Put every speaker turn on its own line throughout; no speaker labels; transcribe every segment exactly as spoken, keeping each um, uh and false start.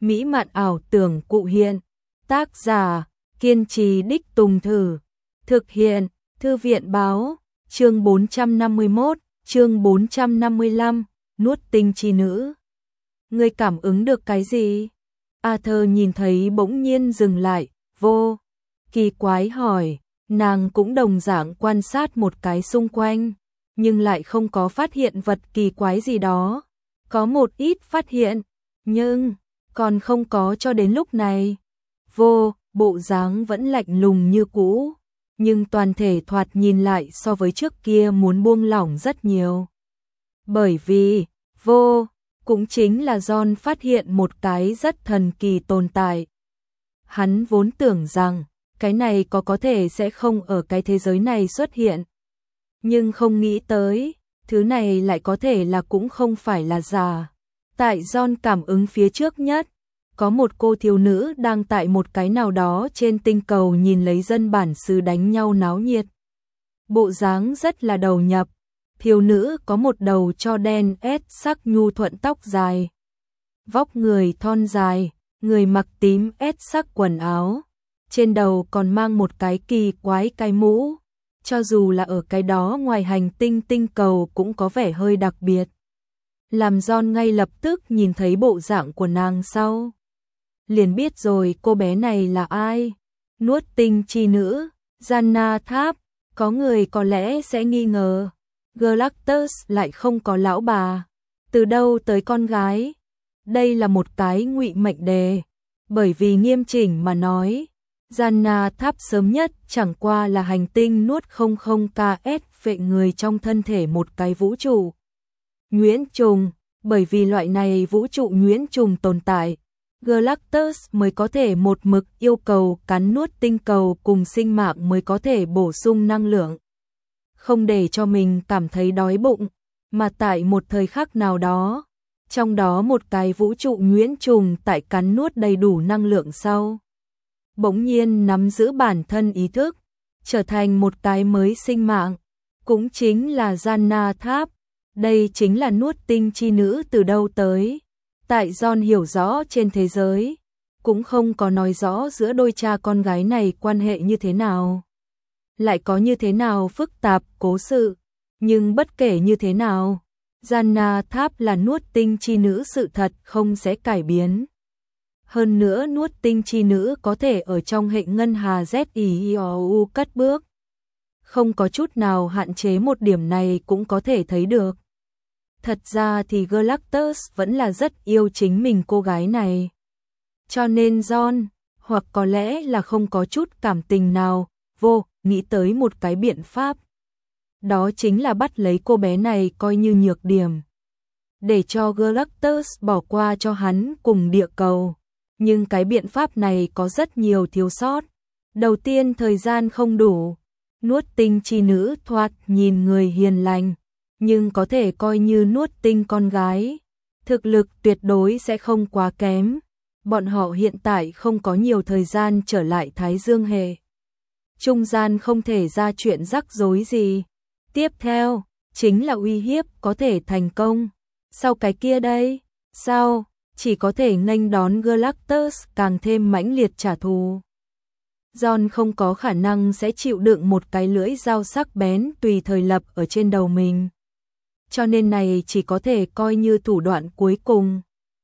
mỹ mạn ảo tưởng cụ hiện. Tác giả, kiên trì đích tùng thử. Thực hiện, Thư viện báo, chương bốn trăm năm mươi mốt, chương bốn trăm năm mươi lăm, nuốt tinh chi nữ. Ngươi cảm ứng được cái gì? Arthur nhìn thấy bỗng nhiên dừng lại, vô. Kỳ quái hỏi, nàng cũng đồng dạng quan sát một cái xung quanh, nhưng lại không có phát hiện vật kỳ quái gì đó. Có một ít phát hiện, nhưng còn không có cho đến lúc này. Vô, bộ dáng vẫn lạnh lùng như cũ, nhưng toàn thể thoạt nhìn lại so với trước kia muốn buông lỏng rất nhiều. Bởi vì, vô, cũng chính là John phát hiện một cái rất thần kỳ tồn tại. Hắn vốn tưởng rằng, cái này có có thể sẽ không ở cái thế giới này xuất hiện. Nhưng không nghĩ tới, thứ này lại có thể là cũng không phải là giả. Tại John cảm ứng phía trước nhất, có một cô thiếu nữ đang tại một cái nào đó trên tinh cầu nhìn lấy dân bản xứ đánh nhau náo nhiệt. Bộ dáng rất là đầu nhập. Thiếu nữ có một đầu cho đen ép sắc nhu thuận tóc dài. Vóc người thon dài, người mặc tím ép sắc quần áo. Trên đầu còn mang một cái kỳ quái cái mũ. Cho dù là ở cái đó ngoài hành tinh tinh cầu cũng có vẻ hơi đặc biệt. Làm John ngay lập tức nhìn thấy bộ dạng của nàng sau. Liền biết rồi cô bé này là ai. Nuốt tinh chi nữ, Zanna Tháp. Có người có lẽ sẽ nghi ngờ. Galactus lại không có lão bà. Từ đâu tới con gái? Đây là một cái ngụy mệnh đề. Bởi vì nghiêm chỉnh mà nói, Zanna Tháp sớm nhất chẳng qua là hành tinh nuốt không không K S vệ người trong thân thể một cái vũ trụ nhuyễn trùng. Bởi vì loại này vũ trụ nhuyễn trùng tồn tại, Galactus mới có thể một mực yêu cầu cắn nuốt tinh cầu cùng sinh mạng mới có thể bổ sung năng lượng. Không để cho mình cảm thấy đói bụng, mà tại một thời khắc nào đó, trong đó một cái vũ trụ nhuyễn trùng tại cắn nuốt đầy đủ năng lượng sau. Bỗng nhiên nắm giữ bản thân ý thức, trở thành một cái mới sinh mạng, cũng chính là Zanna Tháp. Đây chính là nuốt tinh chi nữ từ đâu tới. Tại John hiểu rõ trên thế giới, cũng không có nói rõ giữa đôi cha con gái này quan hệ như thế nào. Lại có như thế nào phức tạp, cố sự. Nhưng bất kể như thế nào, Zanna Tháp là nuốt tinh chi nữ sự thật không sẽ cải biến. Hơn nữa nuốt tinh chi nữ có thể ở trong hệ ngân hà Z I O U cất bước. Không có chút nào hạn chế một điểm này cũng có thể thấy được. Thật ra thì Galactus vẫn là rất yêu chính mình cô gái này. Cho nên John, hoặc có lẽ là không có chút cảm tình nào, vô, nghĩ tới một cái biện pháp. Đó chính là bắt lấy cô bé này coi như nhược điểm. Để cho Galactus bỏ qua cho hắn cùng địa cầu. Nhưng cái biện pháp này có rất nhiều thiếu sót. Đầu tiên thời gian không đủ. Nuốt tinh chi nữ thoạt nhìn người hiền lành, nhưng có thể coi như nuốt tinh con gái. Thực lực tuyệt đối sẽ không quá kém. Bọn họ hiện tại không có nhiều thời gian trở lại Thái Dương hệ. Trung gian không thể ra chuyện rắc rối gì. Tiếp theo, chính là uy hiếp có thể thành công. Sau cái kia đây, sao, chỉ có thể nghênh đón Galactus càng thêm mãnh liệt trả thù. John không có khả năng sẽ chịu đựng một cái lưỡi dao sắc bén tùy thời lập ở trên đầu mình. Cho nên này chỉ có thể coi như thủ đoạn cuối cùng.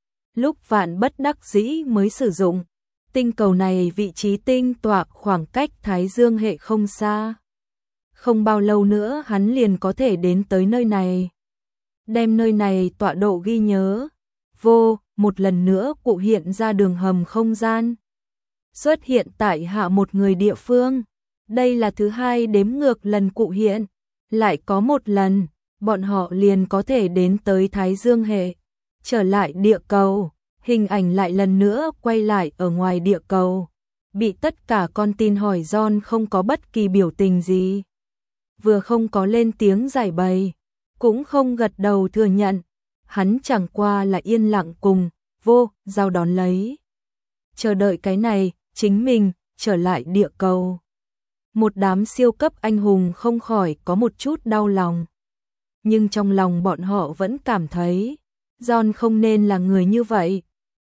Lúc vạn bất đắc dĩ mới sử dụng. Tinh cầu này vị trí tinh tọa khoảng cách Thái Dương hệ không xa. Không bao lâu nữa hắn liền có thể đến tới nơi này. Đem nơi này tọa độ ghi nhớ. Vô, một lần nữa cụ hiện ra đường hầm không gian. Xuất hiện tại hạ một người địa phương. Đây là thứ hai đếm ngược lần cụ hiện. Lại có một lần, bọn họ liền có thể đến tới Thái Dương hệ. Trở lại địa cầu, hình ảnh lại lần nữa quay lại ở ngoài địa cầu. Bị tất cả con tin hỏi John không có bất kỳ biểu tình gì. Vừa không có lên tiếng giải bày, cũng không gật đầu thừa nhận. Hắn chẳng qua là yên lặng cùng, vô, giao đón lấy. Chờ đợi cái này, chính mình, trở lại địa cầu. Một đám siêu cấp anh hùng không khỏi có một chút đau lòng. Nhưng trong lòng bọn họ vẫn cảm thấy, John không nên là người như vậy.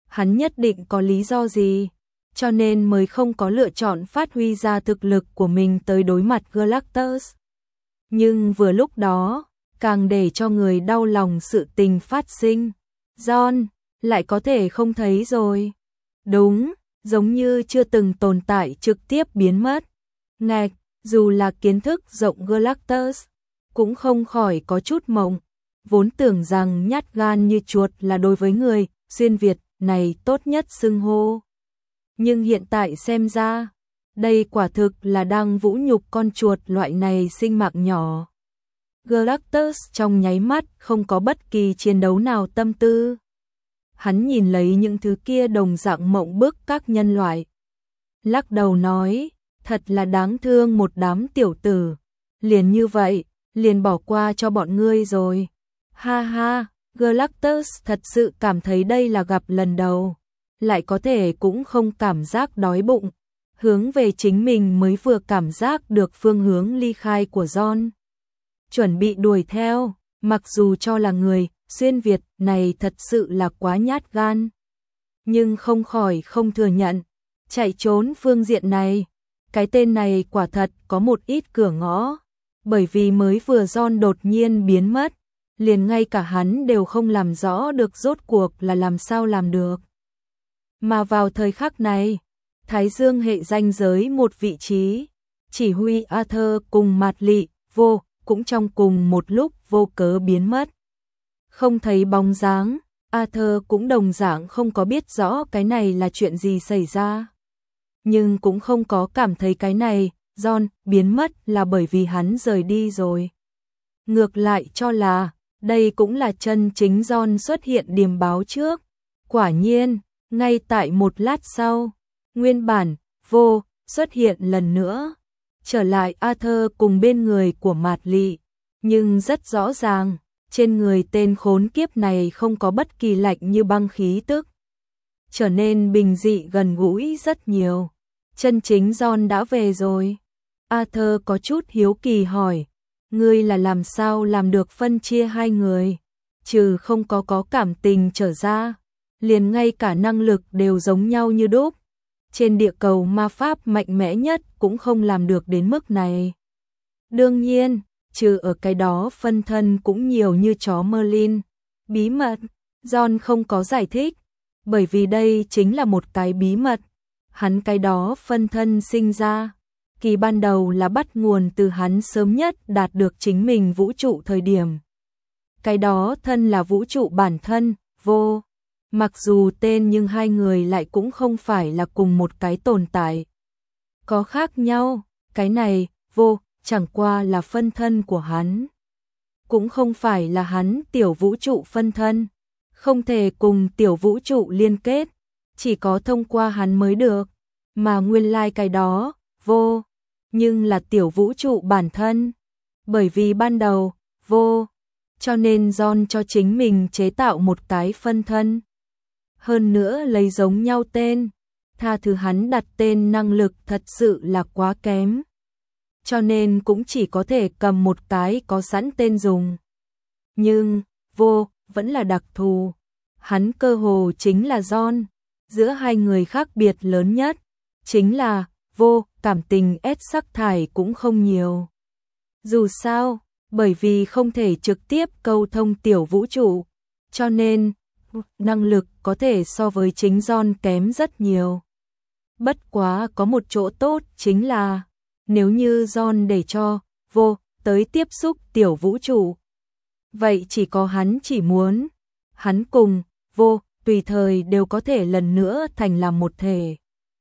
hắn nhất định có lý do gì, cho nên mới không có lựa chọn phát huy ra thực lực của mình tới đối mặt Galactus. Nhưng vừa lúc đó, càng để cho người đau lòng sự tình phát sinh, John lại có thể không thấy rồi. Đúng, giống như chưa từng tồn tại trực tiếp biến mất. Ngạch, dù là kiến thức rộng Galactus, cũng không khỏi có chút mộng, vốn tưởng rằng nhát gan như chuột là đối với người xuyên Việt này tốt nhất xưng hô. Nhưng hiện tại xem ra, đây quả thực là đang vũ nhục con chuột loại này sinh mạng nhỏ. Galactus trong nháy mắt không có bất kỳ chiến đấu nào tâm tư. Hắn nhìn lấy những thứ kia đồng dạng mộng bức các nhân loại. Lắc đầu nói, thật là đáng thương một đám tiểu tử. Liền như vậy, liền bỏ qua cho bọn ngươi rồi. Ha ha, Galactus thật sự cảm thấy đây là gặp lần đầu. Lại có thể cũng không cảm giác đói bụng. Hướng về chính mình mới vừa cảm giác được phương hướng ly khai của John. Chuẩn bị đuổi theo, mặc dù cho là người xuyên Việt này thật sự là quá nhát gan. Nhưng không khỏi không thừa nhận, chạy trốn phương diện này, cái tên này quả thật có một ít cửa ngõ. Bởi vì mới vừa John đột nhiên biến mất, liền ngay cả hắn đều không làm rõ được rốt cuộc là làm sao làm được. Mà vào thời khắc này, Thái Dương hệ ranh giới một vị trí, chỉ huy Arthur cùng Mạt Lị vô cũng trong cùng một lúc vô cớ biến mất. Không thấy bóng dáng, Arthur cũng đồng dạng không có biết rõ cái này là chuyện gì xảy ra. Nhưng cũng không có cảm thấy cái này, John biến mất là bởi vì hắn rời đi rồi. Ngược lại cho là, đây cũng là chân chính John xuất hiện điềm báo trước. Quả nhiên, ngay tại một lát sau, nguyên bản, vô, xuất hiện lần nữa. Trở lại Arthur cùng bên người của Mạt Lị. Nhưng rất rõ ràng, trên người tên khốn kiếp này không có bất kỳ lạnh như băng khí tức. Trở nên bình dị gần gũi rất nhiều. Chân chính John đã về rồi. Arthur có chút hiếu kỳ hỏi, ngươi là làm sao làm được phân chia hai người? Trừ không có có cảm tình trở ra, liền ngay cả năng lực đều giống nhau như đúc. Trên địa cầu ma pháp mạnh mẽ nhất cũng không làm được đến mức này. Đương nhiên, trừ ở cái đó phân thân cũng nhiều như chó Merlin. Bí mật, John không có giải thích, bởi vì đây chính là một cái bí mật. Hắn cái đó phân thân sinh ra, kỳ ban đầu là bắt nguồn từ hắn sớm nhất đạt được chính mình vũ trụ thời điểm. Cái đó thân là vũ trụ bản thân, vô. Mặc dù tên nhưng hai người lại cũng không phải là cùng một cái tồn tại. Có khác nhau, cái này, vô, chẳng qua là phân thân của hắn. Cũng không phải là hắn tiểu vũ trụ phân thân. Không thể cùng tiểu vũ trụ liên kết, chỉ có thông qua hắn mới được. Mà nguyên lai like cái đó, vô, nhưng là tiểu vũ trụ bản thân. Bởi vì ban đầu, vô, cho nên John cho chính mình chế tạo một cái phân thân. Hơn nữa lấy giống nhau tên, tha thứ hắn đặt tên năng lực thật sự là quá kém. Cho nên cũng chỉ có thể cầm một cái có sẵn tên dùng. Nhưng, vô, vẫn là đặc thù. Hắn cơ hồ chính là John. Giữa hai người khác biệt lớn nhất, chính là, vô, cảm tình ép sắc thải cũng không nhiều. Dù sao, bởi vì không thể trực tiếp câu thông tiểu vũ trụ, cho nên, năng lực có thể so với chính John kém rất nhiều. Bất quá có một chỗ tốt chính là, nếu như John để cho, vô, tới tiếp xúc tiểu vũ trụ. Vậy chỉ có hắn chỉ muốn, hắn cùng, vô, tùy thời đều có thể lần nữa thành làm một thể.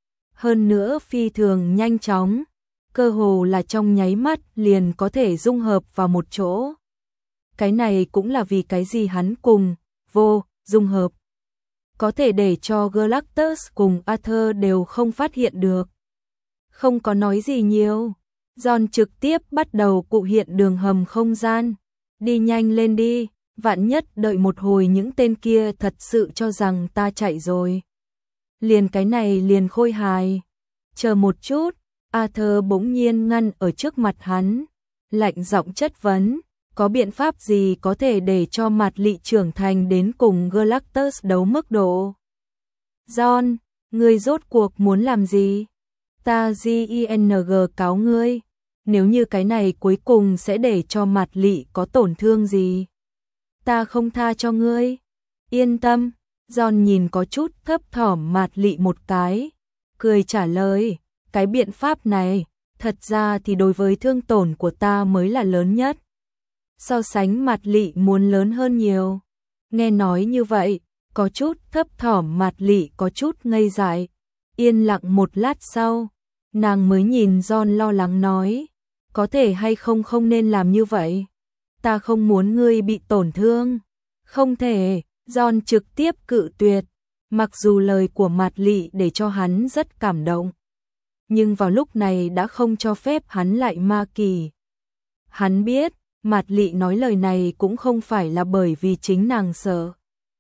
Hơn nữa phi thường nhanh chóng, cơ hồ là trong nháy mắt liền có thể dung hợp vào một chỗ. Cái này cũng là vì cái gì hắn cùng, vô, dung hợp. Có thể để cho Galactus cùng Arthur đều không phát hiện được. Không có nói gì nhiều, John trực tiếp bắt đầu cụ hiện đường hầm không gian. Đi nhanh lên đi, vạn nhất đợi một hồi những tên kia thật sự cho rằng ta chạy rồi. Liền cái này liền khôi hài. Chờ một chút, Arthur bỗng nhiên ngăn ở trước mặt hắn, lạnh giọng chất vấn, có biện pháp gì có thể để cho Mạt Lị trưởng thành đến cùng Galactus đấu mức độ? John, ngươi rốt cuộc muốn làm gì? Ta gieng cáo ngươi. Nếu như cái này cuối cùng sẽ để cho Mạt Lị có tổn thương gì? Ta không tha cho ngươi. Yên tâm. John nhìn có chút thấp thỏm Mạt Lị một cái, cười trả lời, cái biện pháp này, thật ra thì đối với thương tổn của ta mới là lớn nhất. So sánh Mạt Lị muốn lớn hơn nhiều. Nghe nói như vậy, có chút thấp thỏm Mạt Lị có chút ngây dại. Yên lặng một lát sau, nàng mới nhìn John lo lắng nói, có thể hay không không nên làm như vậy. Ta không muốn ngươi bị tổn thương. Không thể. John trực tiếp cự tuyệt, mặc dù lời của Mạt Lị để cho hắn rất cảm động, nhưng vào lúc này đã không cho phép hắn lại ma kỳ. Hắn biết, Mạt Lị nói lời này cũng không phải là bởi vì chính nàng sợ,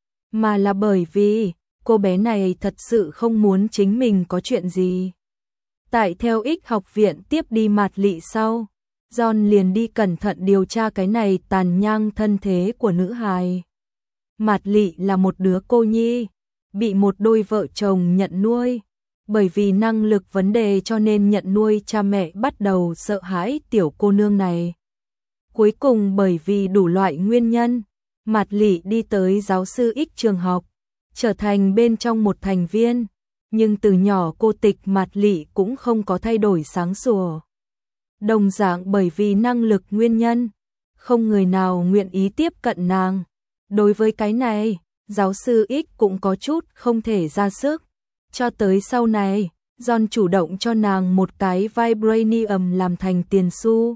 mà là bởi vì cô bé này thật sự không muốn chính mình có chuyện gì. Tại theo ích học viện tiếp đi Mạt Lị sau, John liền đi cẩn thận điều tra cái này tàn nhang thân thế của nữ hài. Mạt Lị là một đứa cô nhi, bị một đôi vợ chồng nhận nuôi. Bởi vì năng lực vấn đề cho nên nhận nuôi cha mẹ bắt đầu sợ hãi tiểu cô nương này. Cuối cùng bởi vì đủ loại nguyên nhân, Mạt Lị đi tới giáo sư X trường học, trở thành bên trong một thành viên. Nhưng từ nhỏ cô tịch Mạt Lị cũng không có thay đổi sáng sủa. Đồng dạng bởi vì năng lực nguyên nhân, không người nào nguyện ý tiếp cận nàng. Đối với cái này, giáo sư X cũng có chút không thể ra sức. Cho tới sau này, John chủ động cho nàng một cái vibranium làm thành tiền xu,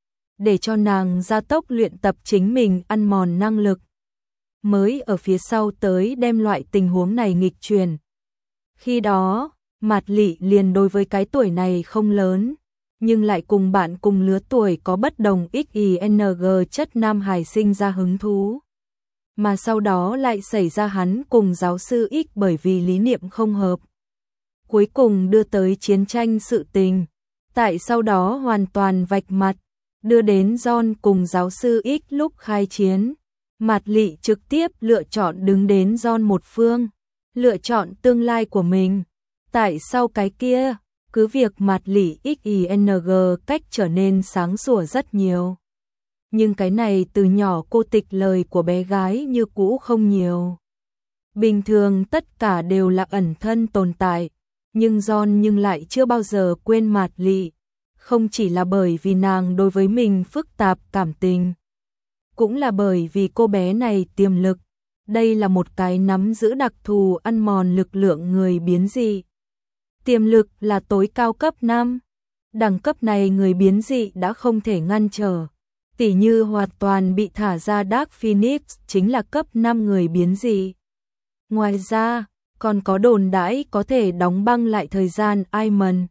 để cho nàng gia tốc luyện tập chính mình ăn mòn năng lực. Mới ở phía sau tới đem loại tình huống này nghịch truyền. Khi đó, Mạt Lị liền đối với cái tuổi này không lớn, nhưng lại cùng bạn cùng lứa tuổi có bất đồng xing chất nam hài sinh ra hứng thú. Mà sau đó lại xảy ra hắn cùng giáo sư X bởi vì lý niệm không hợp. Cuối cùng đưa tới chiến tranh sự tình. Tại sau đó hoàn toàn vạch mặt, đưa đến John cùng giáo sư X lúc khai chiến. Mạt Lị trực tiếp lựa chọn đứng đến John một phương, lựa chọn tương lai của mình. Tại sau cái kia, cứ việc Mạt Lị xing cách trở nên sáng sủa rất nhiều. Nhưng cái này từ nhỏ cô tịch lời của bé gái như cũ không nhiều. Bình thường tất cả đều là ẩn thân tồn tại, nhưng John nhưng lại chưa bao giờ quên Mạt Lị. Không chỉ là bởi vì nàng đối với mình phức tạp cảm tình, cũng là bởi vì cô bé này tiềm lực. Đây là một cái nắm giữ đặc thù ăn mòn lực lượng người biến dị. Tiềm lực là tối cao cấp năm. Đẳng cấp này người biến dị đã không thể ngăn trở. Tỉ như hoàn toàn bị thả ra Dark Phoenix chính là cấp năm người biến dị. Ngoài ra, còn có đồn đãi có thể đóng băng lại thời gian Iman.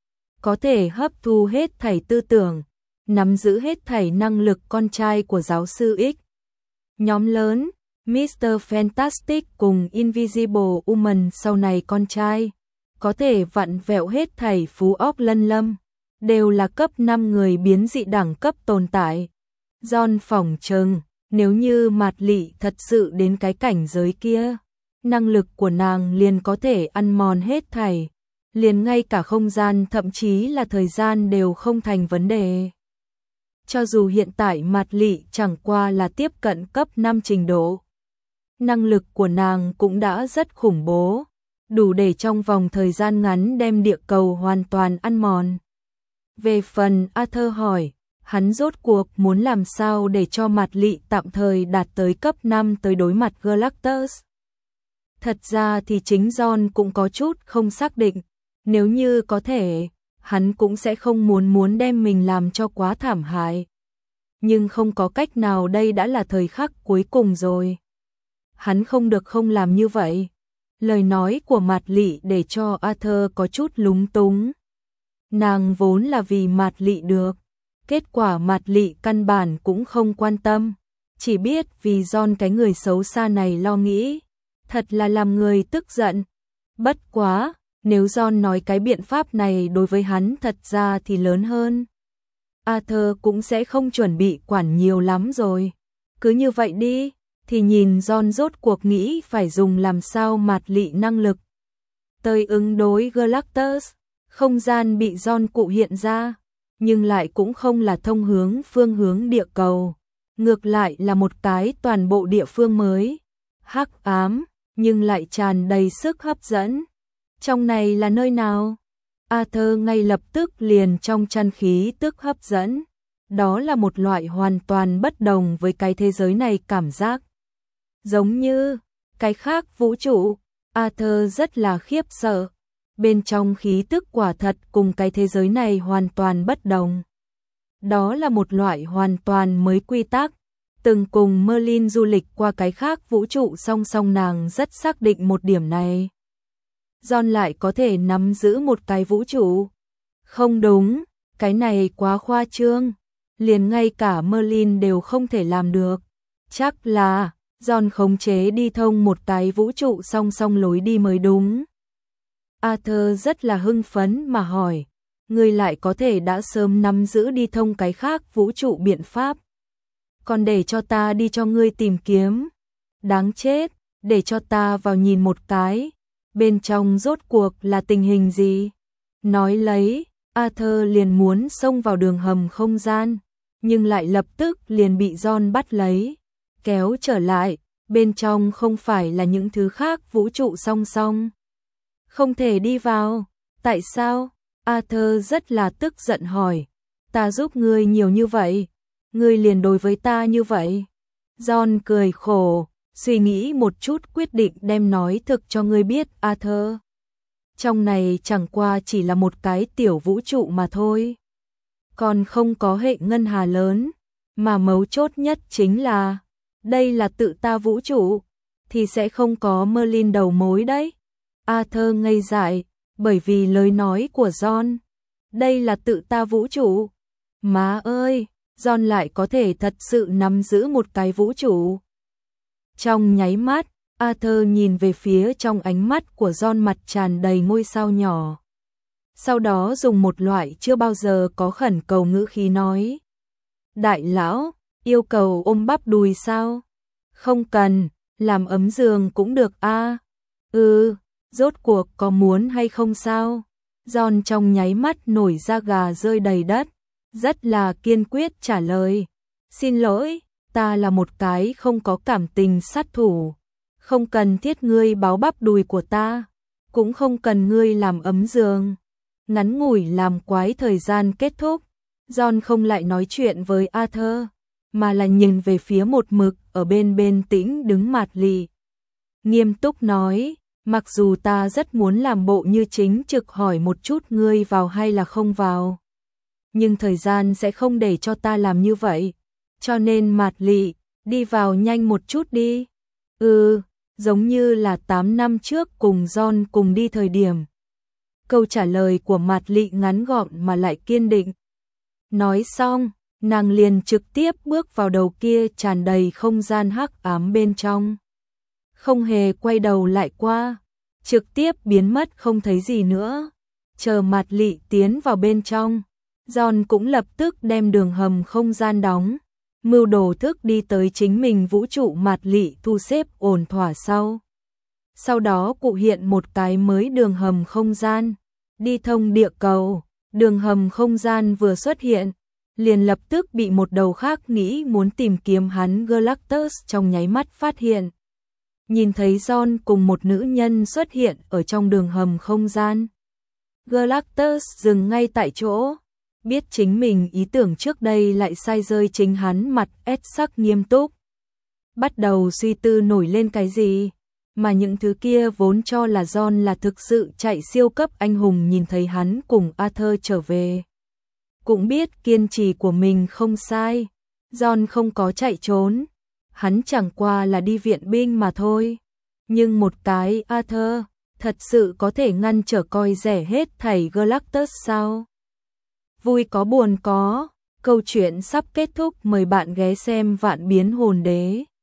Có thể hấp thu hết thảy tư tưởng, nắm giữ hết thảy năng lực con trai của giáo sư X. Nhóm lớn, mít-tơ Fantastic cùng Invisible Woman sau này con trai, có thể vặn vẹo hết thảy phú óc lân lâm, đều là cấp năm người biến dị đẳng cấp tồn tại. John phỏng chừng, nếu như Mạt Lị thật sự đến cái cảnh giới kia, năng lực của nàng liền có thể ăn mòn hết thảy, liền ngay cả không gian thậm chí là thời gian đều không thành vấn đề. Cho dù hiện tại Mạt Lị chẳng qua là tiếp cận cấp năm trình độ, năng lực của nàng cũng đã rất khủng bố, đủ để trong vòng thời gian ngắn đem địa cầu hoàn toàn ăn mòn. Về phần Arthur hỏi, hắn rốt cuộc muốn làm sao để cho Mạt Lị tạm thời đạt tới cấp năm tới đối mặt Galactus. Thật ra thì chính John cũng có chút không xác định, nếu như có thể, hắn cũng sẽ không muốn muốn đem mình làm cho quá thảm hại. Nhưng không có cách nào, đây đã là thời khắc cuối cùng rồi. Hắn không được không làm như vậy. Lời nói của Mạt Lị để cho Arthur có chút lúng túng. Nàng vốn là vì Mạt Lị được, kết quả Mạt Lị căn bản cũng không quan tâm, chỉ biết vì John cái người xấu xa này lo nghĩ, thật là làm người tức giận. Bất quá, nếu John nói cái biện pháp này đối với hắn thật ra thì lớn hơn, Arthur cũng sẽ không chuẩn bị quản nhiều lắm rồi. Cứ như vậy đi, thì nhìn John rốt cuộc nghĩ phải dùng làm sao Mạt Lị năng lực. tới ứng đối Galactus. Không gian bị John cụ hiện ra, nhưng lại cũng không là thông hướng phương hướng địa cầu, ngược lại là một cái toàn bộ địa phương mới, hắc ám, nhưng lại tràn đầy sức hấp dẫn. Trong này là nơi nào? Arthur ngay lập tức liền trong chăn khí tức hấp dẫn. Đó là một loại hoàn toàn bất đồng với cái thế giới này cảm giác. Giống như cái khác vũ trụ, Arthur rất là khiếp sợ. Bên trong khí tức quả thật cùng cái thế giới này hoàn toàn bất đồng. Đó là một loại hoàn toàn mới quy tắc. Từng cùng Merlin du lịch qua cái khác vũ trụ song song, nàng rất xác định một điểm này. John lại có thể nắm giữ một cái vũ trụ. Không đúng, cái này quá khoa trương. Liền ngay cả Merlin đều không thể làm được. Chắc là John khống chế đi thông một cái vũ trụ song song lối đi mới đúng. Arthur rất là hưng phấn mà hỏi, ngươi lại có thể đã sớm nắm giữ đi thông cái khác vũ trụ biện pháp. Còn để cho ta đi cho ngươi tìm kiếm. Đáng chết, để cho ta vào nhìn một cái. Bên trong rốt cuộc là tình hình gì? Nói lấy, Arthur liền muốn xông vào đường hầm không gian, nhưng lại lập tức liền bị John bắt lấy, kéo trở lại. Bên trong không phải là những thứ khác vũ trụ song song. Không thể đi vào. Tại sao? Arthur rất là tức giận hỏi. Ta giúp ngươi nhiều như vậy, ngươi liền đối với ta như vậy. John cười khổ, suy nghĩ một chút quyết định đem nói thực cho ngươi biết, Arthur. Trong này chẳng qua chỉ là một cái tiểu vũ trụ mà thôi. Còn không có hệ ngân hà lớn, mà mấu chốt nhất chính là đây là tự ta vũ trụ, thì sẽ không có Merlin đầu mối đấy. Arthur ngây dại, bởi vì lời nói của John. Đây là tự ta vũ trụ. Má ơi, John lại có thể thật sự nắm giữ một cái vũ trụ. Trong nháy mắt, Arthur nhìn về phía trong ánh mắt của John, mặt tràn đầy ngôi sao nhỏ. Sau đó dùng một loại chưa bao giờ có khẩn cầu ngữ khí nói. Đại lão, yêu cầu ôm bắp đùi sao? Không cần, làm ấm giường cũng được a. À? Ừ, rốt cuộc có muốn hay không sao? John trong nháy mắt nổi da gà rơi đầy đất, rất là kiên quyết trả lời. Xin lỗi, ta là một cái không có cảm tình sát thủ. Không cần thiết ngươi báo bắp đùi của ta, cũng không cần ngươi làm ấm giường. Ngắn ngủi làm quái thời gian kết thúc, John không lại nói chuyện với Arthur, mà là nhìn về phía một mực ở bên bên tĩnh đứng Mạt Lị. Nghiêm túc nói, mặc dù ta rất muốn làm bộ như chính trực hỏi một chút ngươi vào hay là không vào, nhưng thời gian sẽ không để cho ta làm như vậy, cho nên Mạt Lị, đi vào nhanh một chút đi. Ừ, giống như là tám năm trước cùng John cùng đi thời điểm. Câu trả lời của Mạt Lị ngắn gọn mà lại kiên định. Nói xong, nàng liền trực tiếp bước vào đầu kia tràn đầy không gian hắc ám bên trong. Không hề quay đầu lại qua, trực tiếp biến mất không thấy gì nữa. Chờ Mạt Lị tiến vào bên trong, John cũng lập tức đem đường hầm không gian đóng, mưu đồ thức đi tới chính mình vũ trụ Mạt Lị thu xếp ổn thỏa sau. Sau đó cụ hiện một cái mới đường hầm không gian, đi thông địa cầu. Đường hầm không gian vừa xuất hiện, liền lập tức bị một đầu khác nghĩ muốn tìm kiếm hắn Galactus trong nháy mắt phát hiện. Nhìn thấy John cùng một nữ nhân xuất hiện ở trong đường hầm không gian. Galactus dừng ngay tại chỗ, biết chính mình ý tưởng trước đây lại sai rơi, chính hắn mặt ét sắc nghiêm túc. Bắt đầu suy tư nổi lên cái gì, mà những thứ kia vốn cho là John là thực sự chạy siêu cấp anh hùng, nhìn thấy hắn cùng Arthur trở về. Cũng biết kiên trì của mình không sai, John không có chạy trốn, hắn chẳng qua là đi viện binh mà thôi. Nhưng một cái Arthur, thật sự có thể ngăn trở coi rẻ hết thảy Galactus sao? Vui có buồn có, câu chuyện sắp kết thúc, mời bạn ghé xem Vạn Biến Hồn Đế.